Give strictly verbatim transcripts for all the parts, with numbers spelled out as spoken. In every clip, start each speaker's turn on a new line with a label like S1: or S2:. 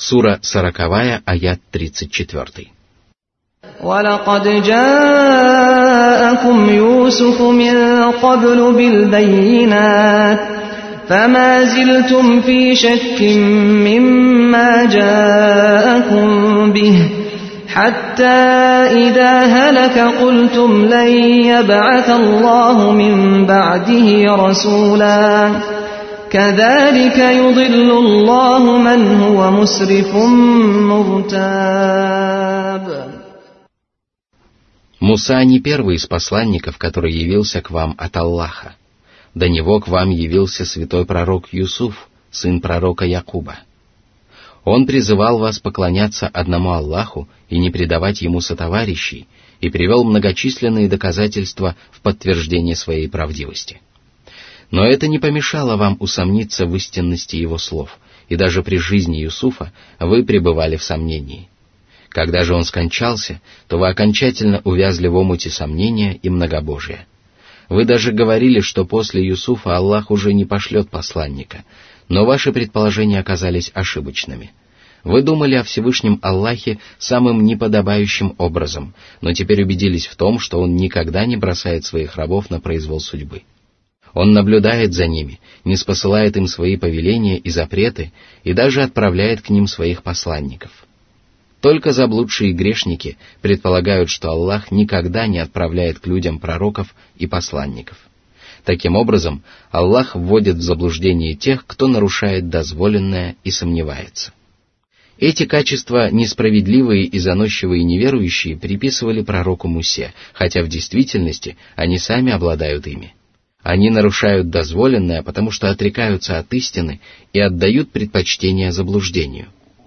S1: Сура сороковая, аят тридцать четвёртый.
S2: وَلَقَدْ جَاءَكُمْ يُوسُفُ مِنْ قَبْلُ بِالْبَيِّنَاتِ فَمَا زِلْتُمْ فِي شَكٍّ مِّمَّا جَاءَكُمْ بِهِ حَتَّى إِذَا هَلَكَ قُلْتُمْ لَنْ يَبْعَثَ اللَّهُ مِنْ بَعْدِهِ رَسُولًا كَذَلِكَ يُضِلُّ اللَّهُ مَنْ هُوَ مُسْرِفٌ مُرْتَابٌ.
S1: Муса не первый из посланников, который явился к вам от Аллаха. До него к вам явился святой пророк Юсуф, сын пророка Якуба. Он призывал вас поклоняться одному Аллаху и не предавать ему сотоварищей, и привел многочисленные доказательства в подтверждение своей правдивости. Но это не помешало вам усомниться в истинности его слов, и даже при жизни Юсуфа вы пребывали в сомнении. Когда же он скончался, то вы окончательно увязли в омуте сомнения и многобожия. Вы даже говорили, что после Юсуфа Аллах уже не пошлет посланника, но ваши предположения оказались ошибочными. Вы думали о Всевышнем Аллахе самым неподобающим образом, но теперь убедились в том, что Он никогда не бросает своих рабов на произвол судьбы. Он наблюдает за ними, ниспосылает им свои повеления и запреты, и даже отправляет к ним своих посланников. Только заблудшие грешники предполагают, что Аллах никогда не отправляет к людям пророков и посланников. Таким образом, Аллах вводит в заблуждение тех, кто нарушает дозволенное и сомневается. Эти качества несправедливые и заносчивые неверующие приписывали пророку Мусе, хотя в действительности они сами обладают ими. Они нарушают дозволенное, потому что отрекаются от истины и отдают предпочтение заблуждению.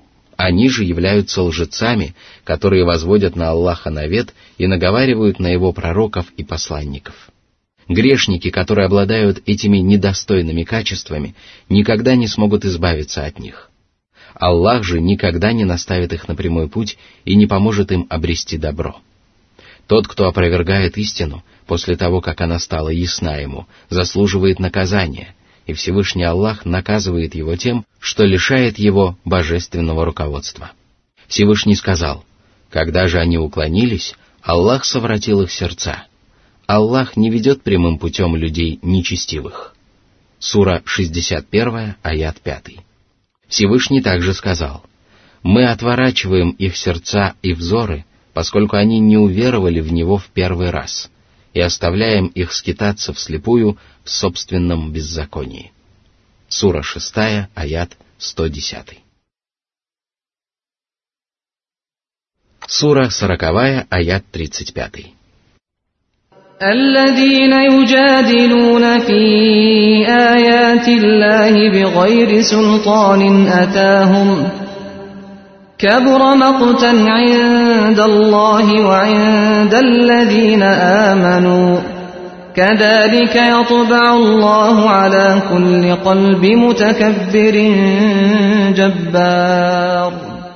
S1: Они же являются лжецами, которые возводят на Аллаха навет и наговаривают на его пророков и посланников. Грешники, которые обладают этими недостойными качествами, никогда не смогут избавиться от них. Аллах же никогда не наставит их на прямой путь и не поможет им обрести добро. Тот, кто опровергает истину, после того, как она стала ясна ему, заслуживает наказания, и Всевышний Аллах наказывает его тем, что лишает его божественного руководства. Всевышний сказал: когда же они уклонились, Аллах совратил их сердца. Аллах не ведет прямым путем людей нечестивых. Сура шестьдесят первая, аят пятый. Всевышний также сказал: мы отворачиваем их сердца и взоры, поскольку они не уверовали в Него в первый раз, и оставляем их скитаться вслепую в собственном беззаконии. Сура шестая, аят сто десятый. Сура сороковая, аят тридцать пятый.
S2: الذين يجادلون في آيات الله بغير سلطان أتاهم كبر مقتا عند الله وعند الذين آمنوا كذلك يطبع الله على كل قلب متكبر جبار.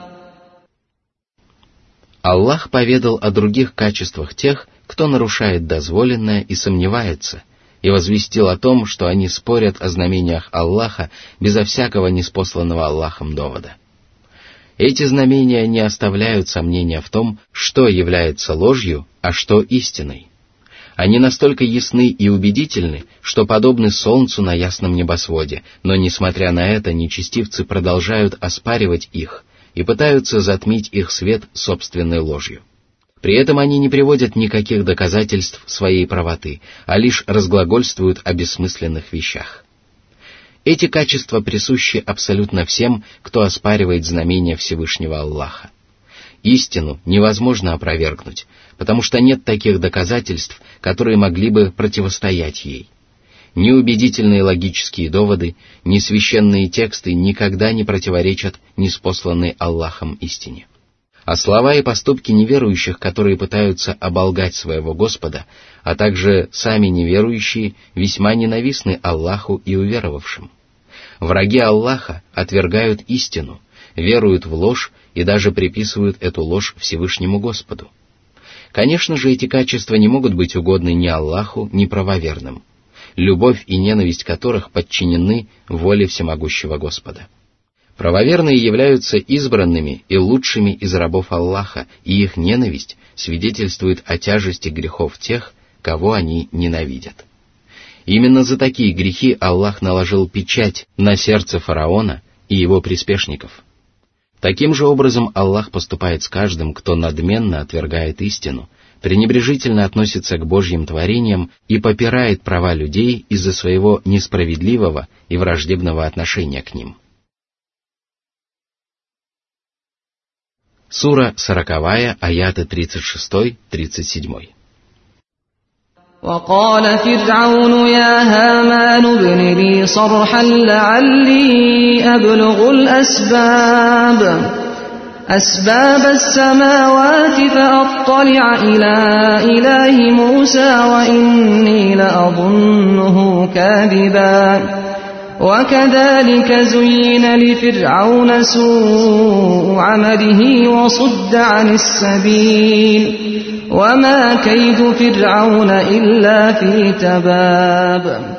S1: Аллах поведал о других качествах тех, кто нарушает дозволенное и сомневается, и возвестил о том, что они спорят о знамениях Аллаха безо всякого ниспосланного Аллахом довода. Эти знамения не оставляют сомнения в том, что является ложью, а что истиной. Они настолько ясны и убедительны, что подобны солнцу на ясном небосводе, но, несмотря на это, нечестивцы продолжают оспаривать их и пытаются затмить их свет собственной ложью. При этом они не приводят никаких доказательств своей правоты, а лишь разглагольствуют о бессмысленных вещах. Эти качества присущи абсолютно всем, кто оспаривает знамения Всевышнего Аллаха. Истину невозможно опровергнуть, потому что нет таких доказательств, которые могли бы противостоять ей. Ни убедительные логические доводы, ни священные тексты никогда не противоречат ниспосланной Аллахом истине. А слова и поступки неверующих, которые пытаются оболгать своего Господа, а также сами неверующие, весьма ненавистны Аллаху и уверовавшим. Враги Аллаха отвергают истину, веруют в ложь и даже приписывают эту ложь Всевышнему Господу. Конечно же, эти качества не могут быть угодны ни Аллаху, ни правоверным, любовь и ненависть которых подчинены воле всемогущего Господа. Правоверные являются избранными и лучшими из рабов Аллаха, и их ненависть свидетельствует о тяжести грехов тех, кого они ненавидят. Именно за такие грехи Аллах наложил печать на сердце фараона и его приспешников. Таким же образом Аллах поступает с каждым, кто надменно отвергает истину, пренебрежительно относится к Божьим творениям и попирает права людей из-за своего несправедливого и враждебного отношения к ним. Сура сороковая, аяты тридцать шесть — тридцать семь.
S2: وقال فرعون يا هامان ابن لي صرحا لعلي أبلغ الأسباب أسباب السماوات فأطلع إلى إله موسى وإني لأظنه كاذبا وكذلك زين لفرعون سوء عمله وصد عن السبيل وما كيد فرعون إلا في تباب.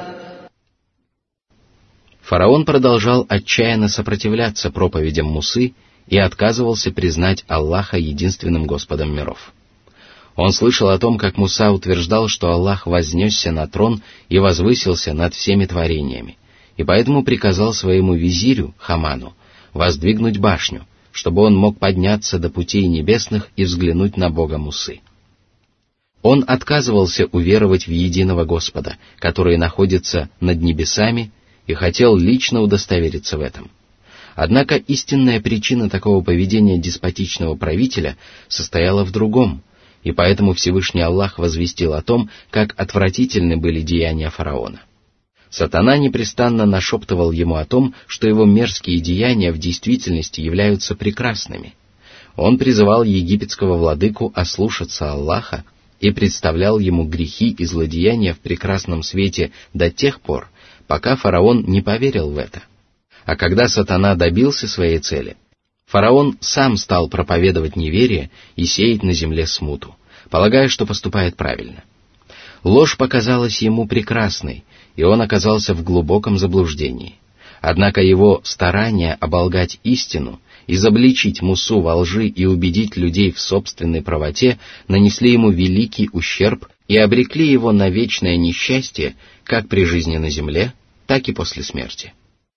S1: Фараон продолжал отчаянно сопротивляться проповедям Мусы и отказывался признать Аллаха единственным Господом миров. Он слышал о том, как Муса утверждал, что Аллах вознесся на трон и возвысился над всеми творениями, и поэтому приказал своему визирю Хаману воздвигнуть башню, чтобы он мог подняться до путей небесных и взглянуть на Бога Мусы. Он отказывался уверовать в единого Господа, который находится над небесами, и хотел лично удостовериться в этом. Однако истинная причина такого поведения деспотичного правителя состояла в другом, и поэтому Всевышний Аллах возвестил о том, как отвратительны были деяния фараона. Сатана непрестанно нашептывал ему о том, что его мерзкие деяния в действительности являются прекрасными. Он призывал египетского владыку ослушаться Аллаха и представлял ему грехи и злодеяния в прекрасном свете до тех пор, пока фараон не поверил в это. А когда сатана добился своей цели, фараон сам стал проповедовать неверие и сеять на земле смуту, полагая, что поступает правильно. Ложь показалась ему прекрасной, и он оказался в глубоком заблуждении. Однако его старания оболгать истину, изобличить Мусу во лжи и убедить людей в собственной правоте нанесли ему великий ущерб и обрекли его на вечное несчастье как при жизни на земле, так и после смерти.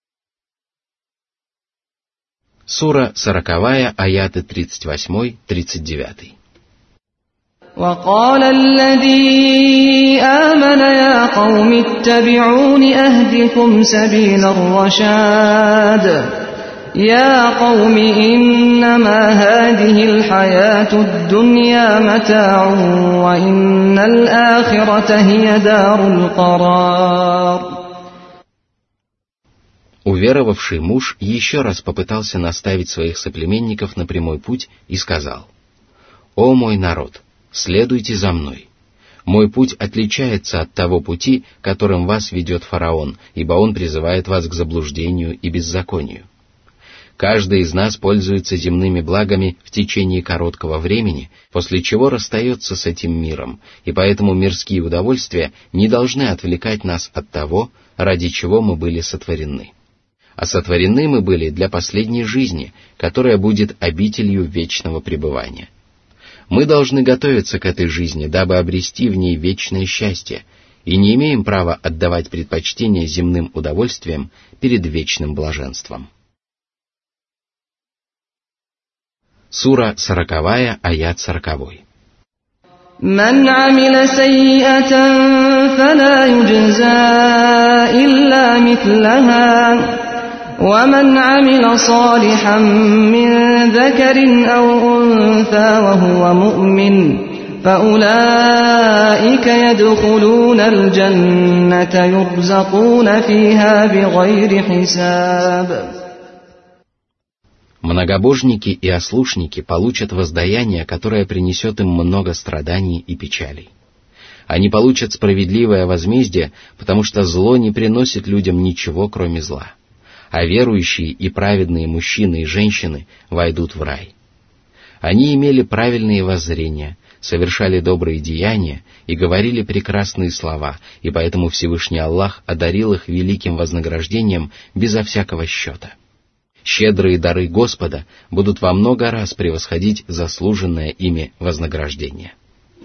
S1: Сура сороковая, аяты тридцать восемь — тридцать девять.
S2: وقال الذي آمن يا قوم اتبعون أهدكم سبيل الرشاد يا قوم إنما هذه الحياة الدنيا متاع وإن الآخرة هي دار القرار.
S1: Уверовавший муж еще раз попытался наставить своих соплеменников на прямой путь и сказал: «О мой народ, следуйте за мной. Мой путь отличается от того пути, которым вас ведет фараон, ибо он призывает вас к заблуждению и беззаконию. Каждый из нас пользуется земными благами в течение короткого времени, после чего расстается с этим миром, и поэтому мирские удовольствия не должны отвлекать нас от того, ради чего мы были сотворены. А сотворены мы были для последней жизни, которая будет обителью вечного пребывания. Мы должны готовиться к этой жизни, дабы обрести в ней вечное счастье, и не имеем права отдавать предпочтение земным удовольствиям перед вечным блаженством». Сура сороковая, аят сороковой.
S2: من عمل سيئة فلا يجزى إلا مثلها ومن عمل صالحا من ذكر أو أنثى وهو مؤمن فأولئك يدخلون الجنة يرزقون فيها بغير حساب.
S1: Многобожники и ослушники получат воздаяние, которое принесет им много страданий и печалей. Они получат справедливое возмездие, потому что зло не приносит людям ничего, кроме зла. А верующие и праведные мужчины и женщины войдут в рай. Они имели правильные воззрения, совершали добрые деяния и говорили прекрасные слова, и поэтому Всевышний Аллах одарил их великим вознаграждением безо всякого счета. Щедрые дары Господа будут во много раз превосходить заслуженное ими вознаграждение.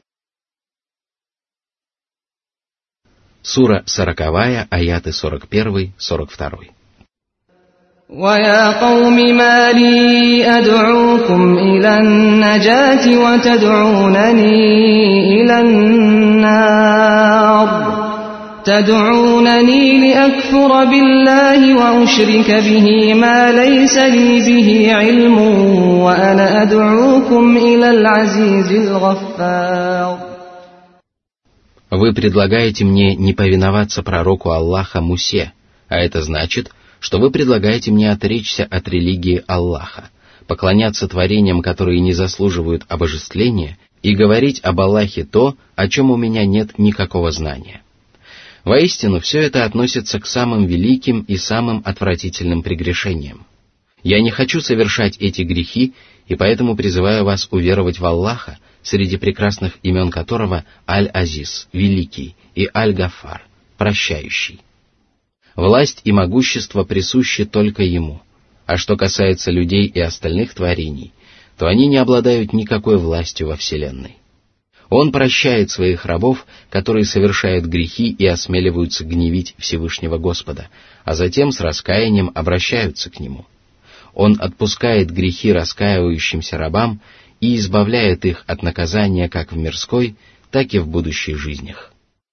S1: Сура сороковая, аяты сорок первый — сорок второй.
S2: وَيَا قَوْمِ مَا لِي أَدْعُوكُمْ إِلَى النَّجَاةِ وَتَدْعُونَنِي إِلَى النَّارِ تَدْعُونَنِي لِأَكْفُرَ بِاللَّهِ وَأُشْرِكَ بِهِ مَا لَيْسَ لِي بِهِ عِلْمٌ وَأَنَا أَدْعُوكُمْ إِلَى الْعَزِيزِ الْغَفَّارِ.
S1: Вы предлагаете мне не повиноваться пророку Аллаха Мусе, а это значит, что вы предлагаете мне отречься от религии Аллаха, поклоняться творениям, которые не заслуживают обожествления, и говорить об Аллахе то, о чем у меня нет никакого знания. Воистину, все это относится к самым великим и самым отвратительным прегрешениям. Я не хочу совершать эти грехи, и поэтому призываю вас уверовать в Аллаха, среди прекрасных имен которого Аль-Азиз, Великий, и Аль-Гафар, Прощающий. Власть и могущество присущи только Ему, а что касается людей и остальных творений, то они не обладают никакой властью во Вселенной. Он прощает своих рабов, которые совершают грехи и осмеливаются гневить Всевышнего Господа, а затем с раскаянием обращаются к Нему. Он отпускает грехи раскаивающимся рабам и избавляет их от наказания как в мирской, так и в будущих жизнях.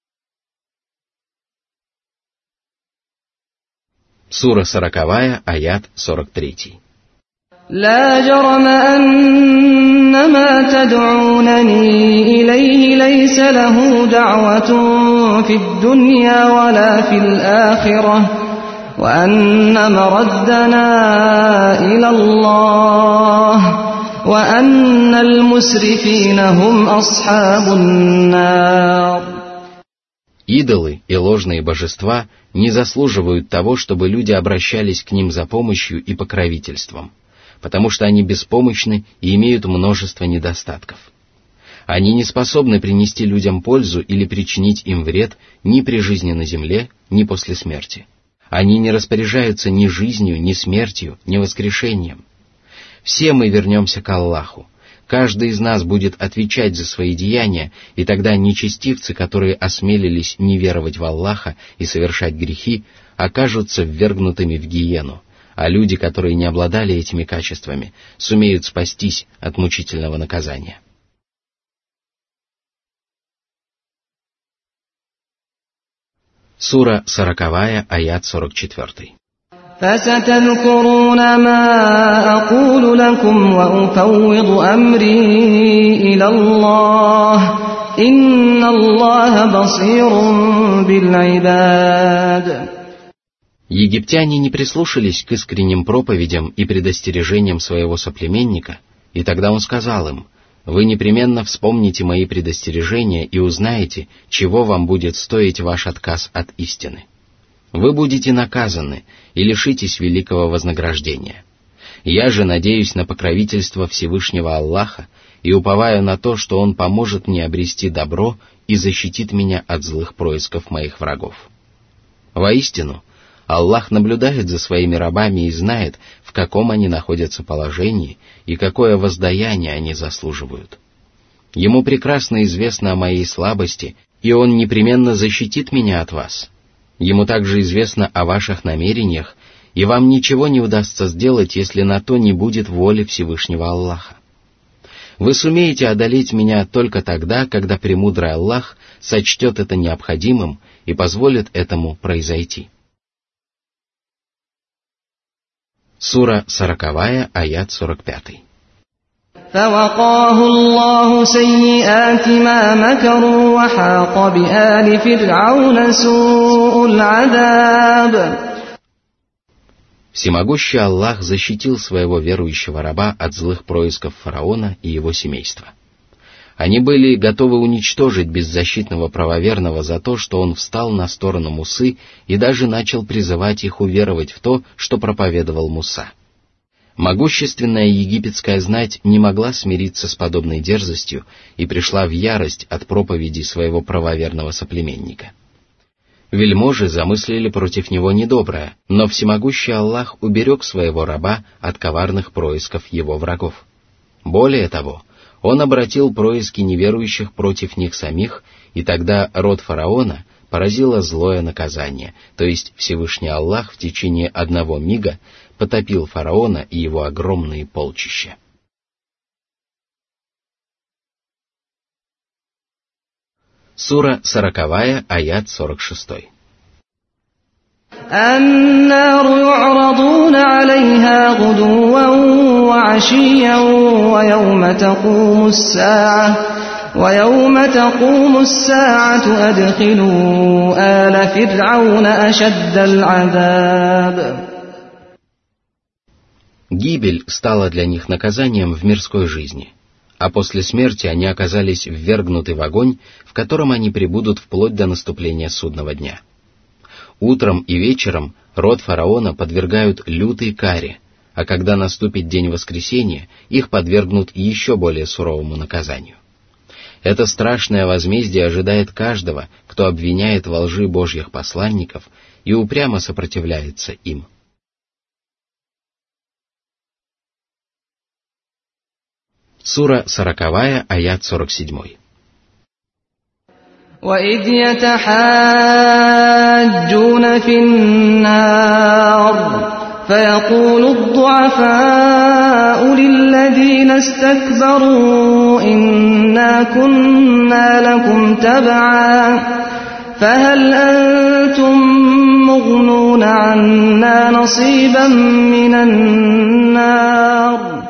S1: Сура сороковая, аят сорок третий.
S2: لا جرم أن ما تدعونني إليه ليس له دعوة في الدنيا ولا في الآخرة وأن مردنا إلى الله وأن المسرفين هم أصحاب النار.
S1: Идолы и ложные божества не заслуживают того, чтобы люди обращались к ним за помощью и покровительством, потому что они беспомощны и имеют множество недостатков. Они не способны принести людям пользу или причинить им вред ни при жизни на земле, ни после смерти. Они не распоряжаются ни жизнью, ни смертью, ни воскрешением. Все мы вернемся к Аллаху. Каждый из нас будет отвечать за свои деяния, и тогда нечестивцы, которые осмелились не веровать в Аллаха и совершать грехи, окажутся ввергнутыми в гиену, а люди, которые не обладали этими качествами, сумеют спастись от мучительного наказания. Сура сороковая, аят сорок четвертый.
S2: فستذكرون ما أقول لكم وأفوض أمري إلى الله إن الله بصير بالعباد.
S1: Египтяне не прислушались к искренним проповедям и предостережениям своего соплеменника, и тогда он сказал им: «Вы непременно вспомните мои предостережения и узнаете, чего вам будет стоить ваш отказ от истины. Вы будете наказаны и лишитесь великого вознаграждения. Я же надеюсь на покровительство Всевышнего Аллаха и уповаю на то, что Он поможет мне обрести добро и защитит меня от злых происков моих врагов. Воистину, Аллах наблюдает за своими рабами и знает, в каком они находятся положении и какое воздаяние они заслуживают. Ему прекрасно известно о моей слабости, и Он непременно защитит меня от вас. Ему также известно о ваших намерениях, и вам ничего не удастся сделать, если на то не будет воли Всевышнего Аллаха. Вы сумеете одолеть меня только тогда, когда премудрый Аллах сочтет это необходимым и позволит этому произойти». Сура сороковая, аят сорок пятый.
S2: فوقاه الله سيئات ما مكروا وحاق بآل فرعون سوء العذاب.
S1: Всемогущий Аллах защитил своего верующего раба от злых происков фараона и его семейства. Они были готовы уничтожить беззащитного правоверного за то, что он встал на сторону Мусы и даже начал призывать их уверовать в то, что проповедовал Муса. Могущественная египетская знать не могла смириться с подобной дерзостью и пришла в ярость от проповеди своего правоверного соплеменника. Вельможи замыслили против него недоброе, но всемогущий Аллах уберег своего раба от коварных происков его врагов. Более того, он обратил происки неверующих против них самих, и тогда род фараона поразило злое наказание, то есть Всевышний Аллах в течение одного мига потопил фараона и его огромные полчища. Сура сороковая, аят сорок шестой.
S2: النار يعرضون عليها غدوا وعشيا ويوم تقوم الساعة ويوم تقوم الساعة أدخلوا آل فرعون أشد العذاب.
S1: Гибель стала для них наказанием в мирской жизни, а после смерти они оказались ввергнуты в огонь, в котором они пребудут вплоть до наступления судного дня. Утром и вечером род фараона подвергают лютой каре, а когда наступит день воскресения, их подвергнут еще более суровому наказанию. Это страшное возмездие ожидает каждого, кто обвиняет во лжи Божьих посланников и упрямо сопротивляется им. Сура сороковая, аят сорок седьмой.
S2: وَإِذْ يَتَحَاجُّونَ فِي النَّارِ فَيَقُولُ الضُّعَفَاءُ لِلَّذِينَ اسْتَكْبَرُوا إِنَّا كُنَّا لَكُمْ تَبَعًا فَهَلْ أَنْتُمْ مُغْنُونَ عَنَّا نَصِيبًا مِنَ النَّارِ.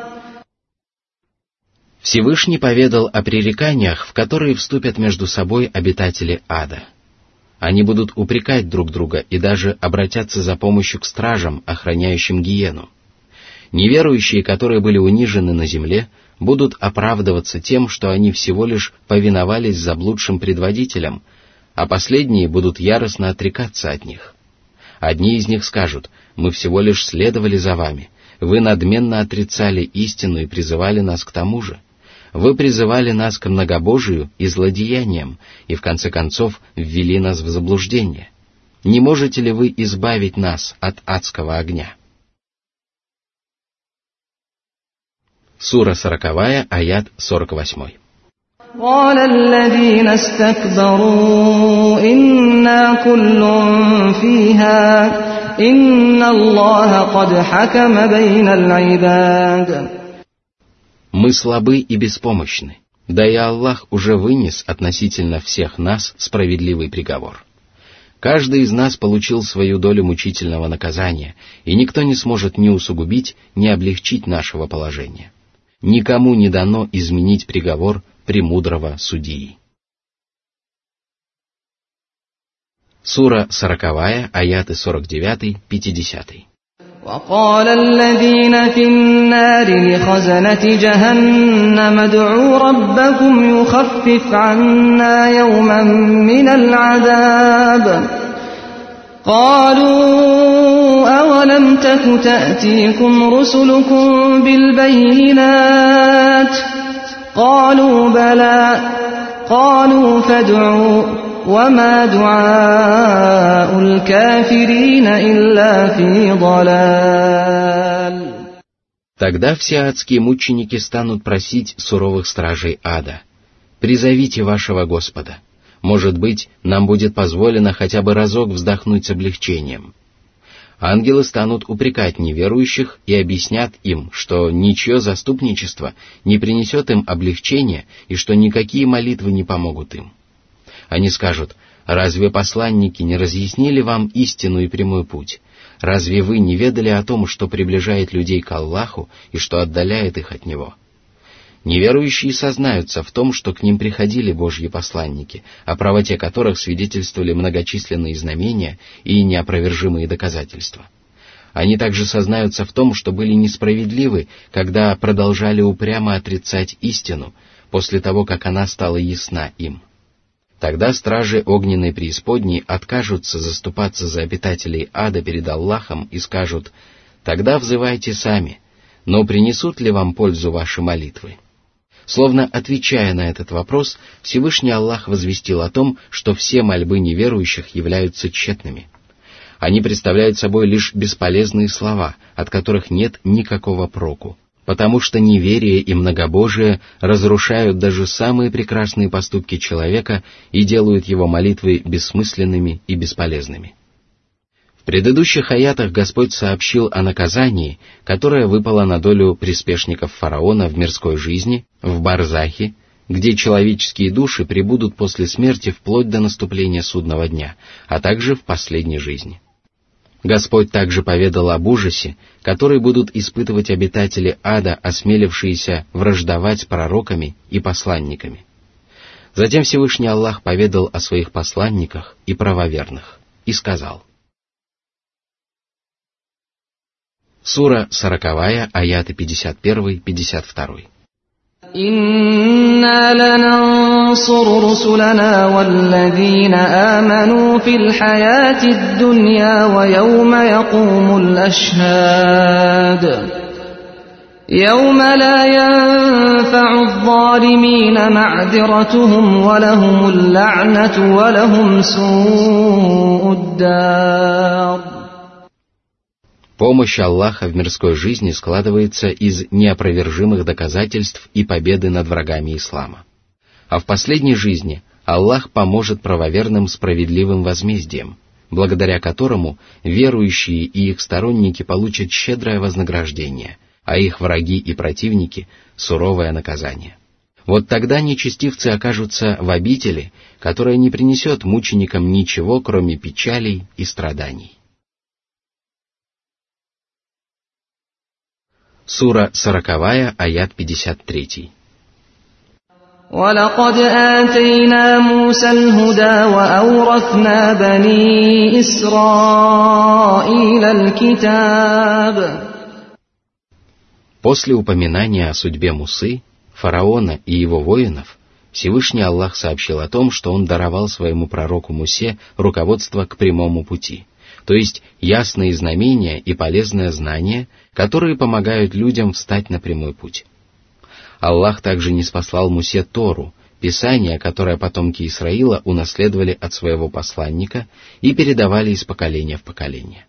S1: Всевышний поведал о пререканиях, в которые вступят между собой обитатели ада. Они будут упрекать друг друга и даже обратятся за помощью к стражам, охраняющим гиену. Неверующие, которые были унижены на земле, будут оправдываться тем, что они всего лишь повиновались заблудшим предводителям, а последние будут яростно отрекаться от них. Одни из них скажут: «Мы всего лишь следовали за вами, вы надменно отрицали истину и призывали нас к тому же. Вы призывали нас к многобожию и злодеяниям, и в конце концов ввели нас в заблуждение. Не можете ли вы избавить нас от адского огня?» Сура сороковая, аят сорок восьмой.
S2: قال الذين استكبروا إنا كل فيها إن الله قد حكم بين العباد.
S1: Мы слабы и беспомощны, да и Аллах уже вынес относительно всех нас справедливый приговор. Каждый из нас получил свою долю мучительного наказания, и никто не сможет ни усугубить, ни облегчить нашего положения. Никому не дано изменить приговор премудрого судьи. Сура сороковая, аяты сорок девятый, пятидесятый.
S2: وقال الذين في النار لخزنة جهنم ادعوا ربكم يخفف عنا يوما من العذاب قالوا أولم تك تأتيكم رسلكم بالبينات قالوا بلى قالوا فادعوا وما دعاء الكافرين إلا في ضلال.
S1: Тогда все адские мученики станут просить суровых стражей ада: «Призовите вашего Господа. Может быть, нам будет позволено хотя бы разок вздохнуть с облегчением». Ангелы станут упрекать неверующих и объяснят им, что ничье заступничество не принесет им облегчения и что никакие молитвы не помогут им. Они скажут: «Разве посланники не разъяснили вам истину и прямой путь? Разве вы не ведали о том, что приближает людей к Аллаху и что отдаляет их от Него?» Неверующие сознаются в том, что к ним приходили Божьи посланники, о правоте которых свидетельствовали многочисленные знамения и неопровержимые доказательства. Они также сознаются в том, что были несправедливы, когда продолжали упрямо отрицать истину, после того, как она стала ясна им. Тогда стражи огненной преисподней откажутся заступаться за обитателей ада перед Аллахом и скажут: «Тогда взывайте сами, но принесут ли вам пользу ваши молитвы?» Словно отвечая на этот вопрос, Всевышний Аллах возвестил о том, что все мольбы неверующих являются тщетными. Они представляют собой лишь бесполезные слова, от которых нет никакого проку, потому что неверие и многобожие разрушают даже самые прекрасные поступки человека и делают его молитвы бессмысленными и бесполезными. В предыдущих аятах Господь сообщил о наказании, которое выпало на долю приспешников фараона в мирской жизни, в барзахе, где человеческие души пребудут после смерти вплоть до наступления судного дня, а также в последней жизни. Господь также поведал об ужасе, который будут испытывать обитатели ада, осмелившиеся враждовать с пророками и посланниками. Затем Всевышний Аллах поведал о своих посланниках и правоверных и сказал. Сура сороковая, аяты пятьдесят один — пятьдесят два.
S2: «Инна ланансуру русулана валладзина аману фил хаяти дунья ва яума якумул ашхад. Яума ла янфа'у адh-dhalimina мa'диратухум ва лахумул ла'нату ва лахум су'уд дар».
S1: Помощь Аллаха в мирской жизни складывается из неопровержимых доказательств и победы над врагами ислама. А в последней жизни Аллах поможет правоверным справедливым возмездием, благодаря которому верующие и их сторонники получат щедрое вознаграждение, а их враги и противники — суровое наказание. Вот тогда нечестивцы окажутся в обители, которая не принесет мученикам ничего, кроме печалей и страданий. Сура сороковая, аят пятьдесят три.
S2: وَلَقَدْ آتَيْنَا مُوسَى الْهُدَى وَأَوْرَثْنَا بَنِي إِسْرَائِيلَ الْكِتَابَ.
S1: После упоминания о судьбе Мусы, фараона и его воинов, Всевышний Аллах сообщил о том, что он даровал своему пророку Мусе руководство к прямому пути, то есть ясные знамения и полезное знание, которые помогают людям встать на прямой путь. Аллах также ниспослал Мусе Тору, писание, которое потомки Исраила унаследовали от своего посланника и передавали из поколения в поколение.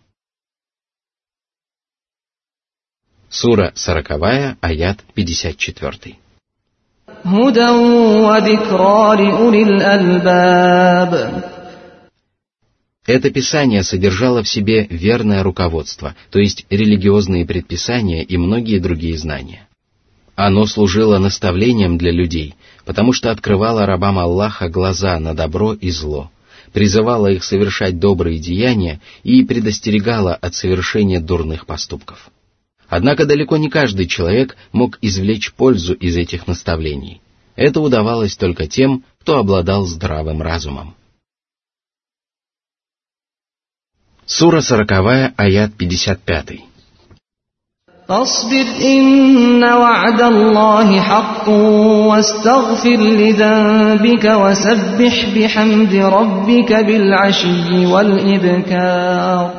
S1: Сура сороковая, аят пятьдесят четыре.
S2: هُدًى وَذِكْرَى لِأُولِي الْأَلْبَابِ.
S1: Это писание содержало в себе верное руководство, то есть религиозные предписания и многие другие знания. Оно служило наставлением для людей, потому что открывало рабам Аллаха глаза на добро и зло, призывало их совершать добрые деяния и предостерегало от совершения дурных поступков. Однако далеко не каждый человек мог извлечь пользу из этих наставлений. Это удавалось только тем, кто обладал здравым разумом. Сура сороковая, аят пятьдесят пять.
S2: فاصبر إن وعد الله حق واستغفر لذنبك وسبح بحمد ربك بالعشي والإبكار.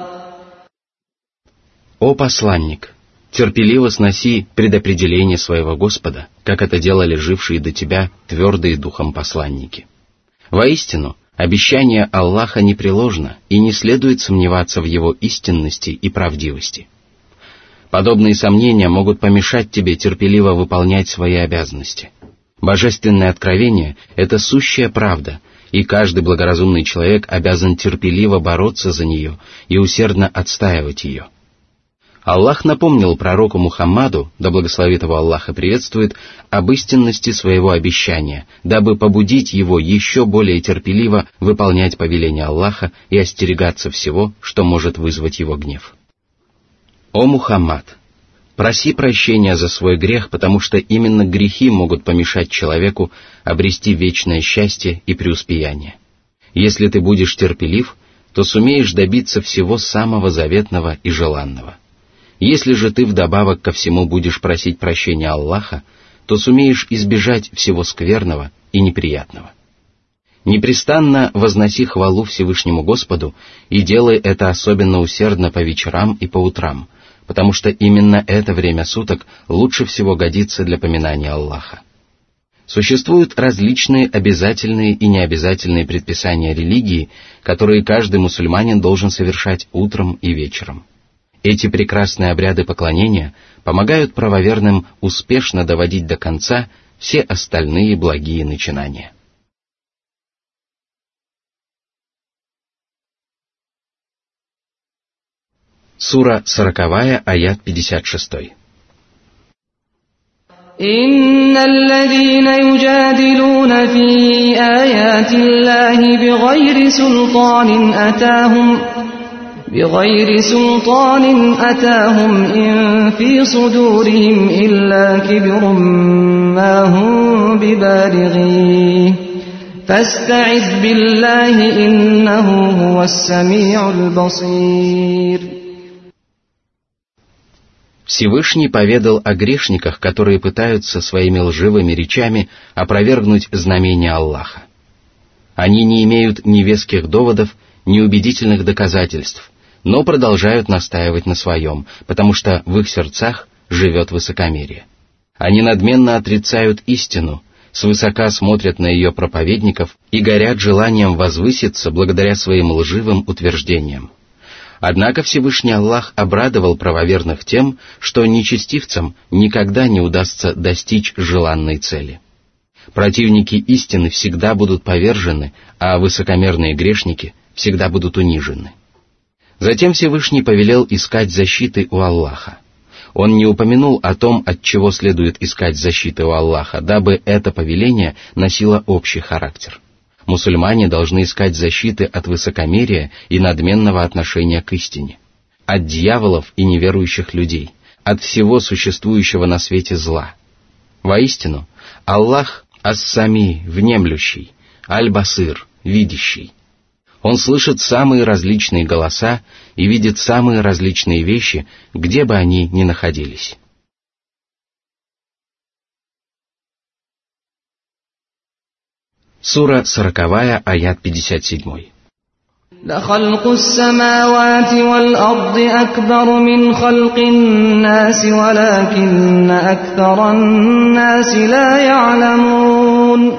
S1: О посланник, терпеливо сноси предопределение своего Господа, как это делали жившие до тебя твердые духом посланники. Воистину, обещание Аллаха непреложно, и не следует сомневаться в его истинности и правдивости. Подобные сомнения могут помешать тебе терпеливо выполнять свои обязанности. Божественное откровение — это сущая правда, и каждый благоразумный человек обязан терпеливо бороться за нее и усердно отстаивать ее. Аллах напомнил пророку Мухаммаду, да благословит его Аллах и приветствует, об истинности своего обещания, дабы побудить его еще более терпеливо выполнять повеления Аллаха и остерегаться всего, что может вызвать его гнев. О Мухаммад, проси прощения за свой грех, потому что именно грехи могут помешать человеку обрести вечное счастье и преуспеяние. Если ты будешь терпелив, то сумеешь добиться всего самого заветного и желанного. Если же ты вдобавок ко всему будешь просить прощения Аллаха, то сумеешь избежать всего скверного и неприятного. Непрестанно возноси хвалу Всевышнему Господу и делай это особенно усердно по вечерам и по утрам, потому что именно это время суток лучше всего годится для поминания Аллаха. Существуют различные обязательные и необязательные предписания религии, которые каждый мусульманин должен совершать утром и вечером. Эти прекрасные обряды поклонения помогают правоверным успешно доводить до конца все остальные благие начинания. Сура сороковая, аят пятьдесят шесть.
S2: إن الذين يجادلون في آيات الله بغير سلطان أتاهم بغير سلطان أتاهم إن في صدورهم إلا كبر ما هم ببالغيه فاستعذ بالله إنه هو السميع البصير.
S1: Всевышний поведал о грешниках, которые пытаются своими лживыми речами опровергнуть знамения Аллаха. Они не имеют ни веских доводов, ни убедительных доказательств, но продолжают настаивать на своем, потому что в их сердцах живет высокомерие. Они надменно отрицают истину, свысока смотрят на ее проповедников и горят желанием возвыситься благодаря своим лживым утверждениям. Однако Всевышний Аллах обрадовал правоверных тем, что нечестивцам никогда не удастся достичь желанной цели. Противники истины всегда будут повержены, а высокомерные грешники всегда будут унижены. Затем Всевышний повелел искать защиты у Аллаха. Он не упомянул о том, от чего следует искать защиты у Аллаха, дабы это повеление носило общий характер. Мусульмане должны искать защиты от высокомерия и надменного отношения к истине, от дьяволов и неверующих людей, от всего существующего на свете зла. Воистину, Аллах ас-Сами, внемлющий, аль-Басир, видящий. Он слышит самые различные голоса и видит самые различные вещи, где бы они ни находились. Сура сороковая, аят пятьдесят семь.
S2: لخلق السماوات والأرض أكبر من خلق الناس ولكن أكثر الناس لا يعلمون.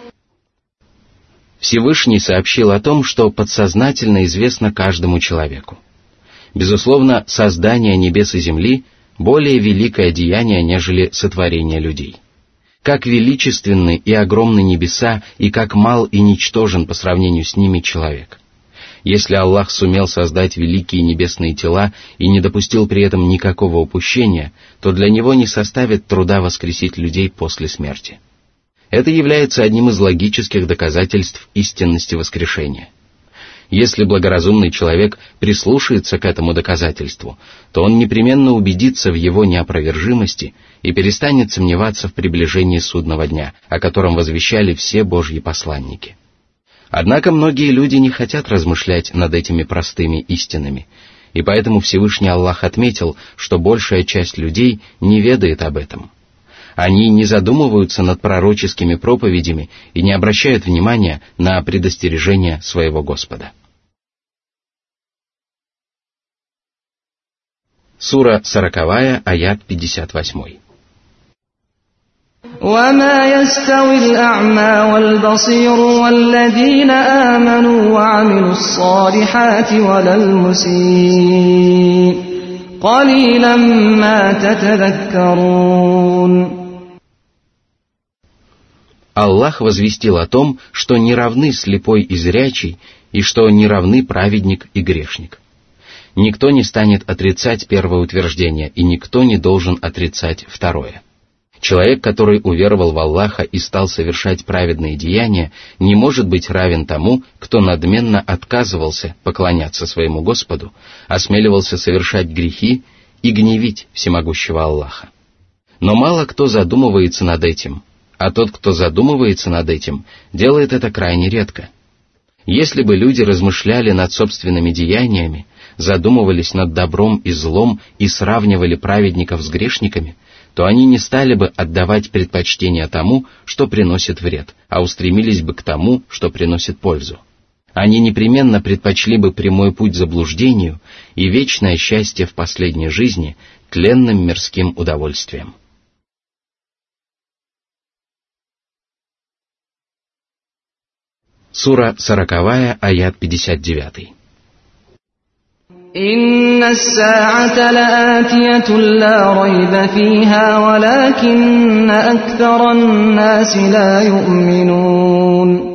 S1: Всевышний сообщил о том, что подсознательно известно каждому человеку. Безусловно, создание небес и земли более великое деяние, нежели сотворение людей. Как величественны и огромны небеса, и как мал и ничтожен по сравнению с ними человек. Если Аллах сумел создать великие небесные тела и не допустил при этом никакого упущения, то для Него не составит труда воскресить людей после смерти. Это является одним из логических доказательств истинности воскрешения. Если благоразумный человек прислушается к этому доказательству, то он непременно убедится в его неопровержимости и перестанет сомневаться в приближении судного дня, о котором возвещали все Божьи посланники. Однако многие люди не хотят размышлять над этими простыми истинами, и поэтому Всевышний Аллах отметил, что большая часть людей не ведает об этом. Они не задумываются над пророческими проповедями и не обращают внимания на предостережения своего Господа. Сура сороковая, аят пятьдесят восемь.
S2: وما يستوي الأعمى والبصير والذين آمنوا وعملوا الصالحات ولا المسيء قليلا ما تتذكرون.
S1: Аллах возвестил о том, что не равны слепой и зрячий, и что не равны праведник и грешник. Никто не станет отрицать первое утверждение, и никто не должен отрицать второе. Человек, который уверовал в Аллаха и стал совершать праведные деяния, не может быть равен тому, кто надменно отказывался поклоняться своему Господу, осмеливался совершать грехи и гневить всемогущего Аллаха. Но мало кто задумывается над этим, а тот, кто задумывается над этим, делает это крайне редко. Если бы люди размышляли над собственными деяниями, задумывались над добром и злом и сравнивали праведников с грешниками, то они не стали бы отдавать предпочтение тому, что приносит вред, а устремились бы к тому, что приносит пользу. Они непременно предпочли бы прямой путь заблуждению и вечное счастье в последней жизни тленным мирским удовольствием. Сура сороковая, аят пятьдесят девятый.
S2: «Инна ас-са'ата ла'атиятун ла райба фиха, валакинна акthаран наси ла ю'минун».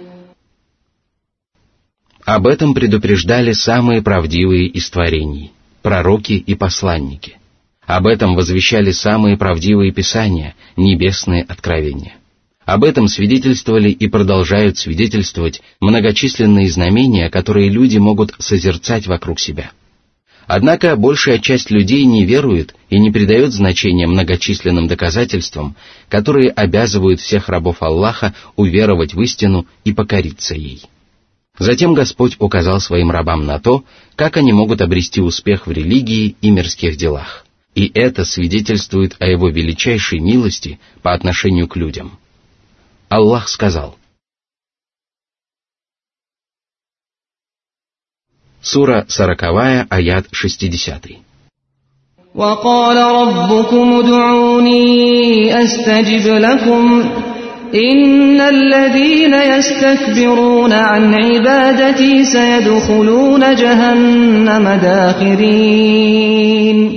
S1: Об этом предупреждали самые правдивые из творений, пророки и посланники. Об этом возвещали самые правдивые писания, небесные откровения. Об этом свидетельствовали и продолжают свидетельствовать многочисленные знамения, которые люди могут созерцать вокруг себя. Однако большая часть людей не верует и не придает значения многочисленным доказательствам, которые обязывают всех рабов Аллаха уверовать в истину и покориться ей. Затем Господь указал своим рабам на то, как они могут обрести успех в религии и мирских делах. И это свидетельствует о Его величайшей милости по отношению к людям. Аллах сказал. Сура сороковая, аят шестидесятый.
S2: وَقَالَ رَبُّكُمُ ادْعُونِي أَسْتَجِبْ لَكُمْ إِنَّ الَّذِينَ يَسْتَكْبِرُونَ عَنْ عِبَادَتِي سَيَدْخُلُونَ جَهَنَّمَ دَاخِرِينَ.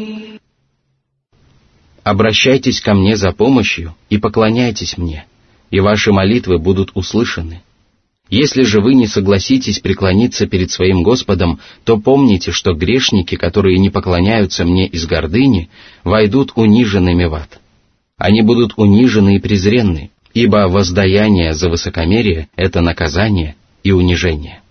S1: Обращайтесь ко мне за помощью и поклоняйтесь мне, и ваши молитвы будут услышаны. Если же вы не согласитесь преклониться перед своим Господом, то помните, что грешники, которые не поклоняются мне из гордыни, войдут униженными в ад. Они будут унижены и презренны, ибо воздаяние за высокомерие — это наказание и унижение.